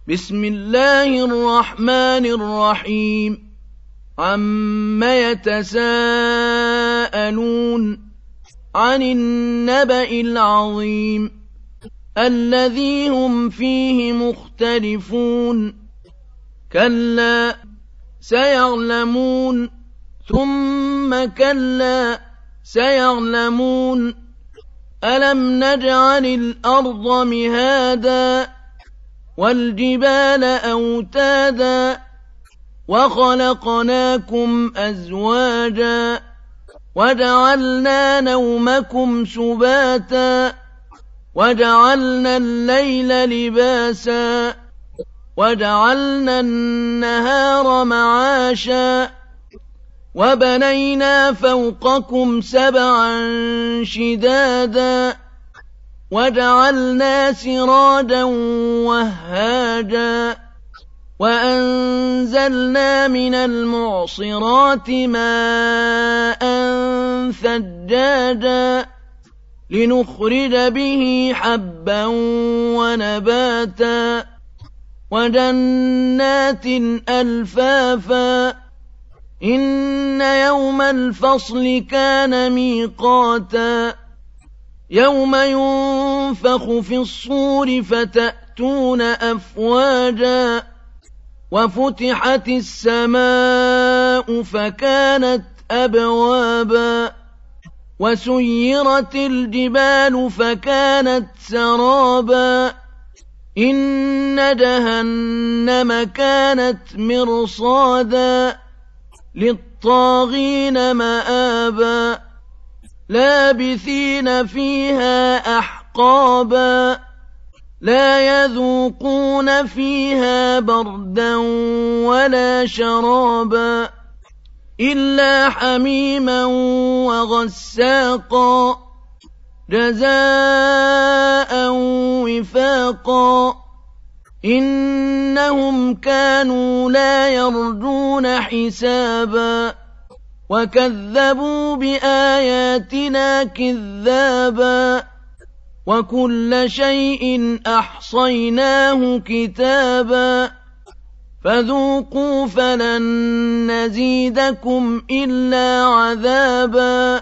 بسم الله الرحمن الرحيم عم يتساءلون عن النبأ العظيم الذي هم فيه مختلفون كلا سيعلمون ثم كلا سيعلمون ألم نجعل الأرض مهادا والجبال أوتادا وخلقناكم أزواجا وجعلنا نومكم سباتا وجعلنا الليل لباسا وجعلنا النهار معاشا وبنينا فوقكم سبعا شدادا وجعلنا سراجا وهاجا وأنزلنا من المعصرات ماء ثجاجا لنخرج به حبا ونباتا وجنات ألفافا إن يوم الفصل كان ميقاتا يوم ينفخ في الصور فتأتون أفواجا وفتحت السماء فكانت أبوابا وسيرت الجبال فكانت سرابا إن جهنم كانت مرصادا للطاغين مآبا لابثين فيها أحقابا لا يذوقون فيها بردا ولا شرابا إلا حميما وغساقا جزاء وفاقا إنهم كانوا لا يرجون حسابا وكذبوا بآياتنا كذابا وكل شيء أحصيناه كتابا فذوقوا فلن نزيدكم إلا عذابا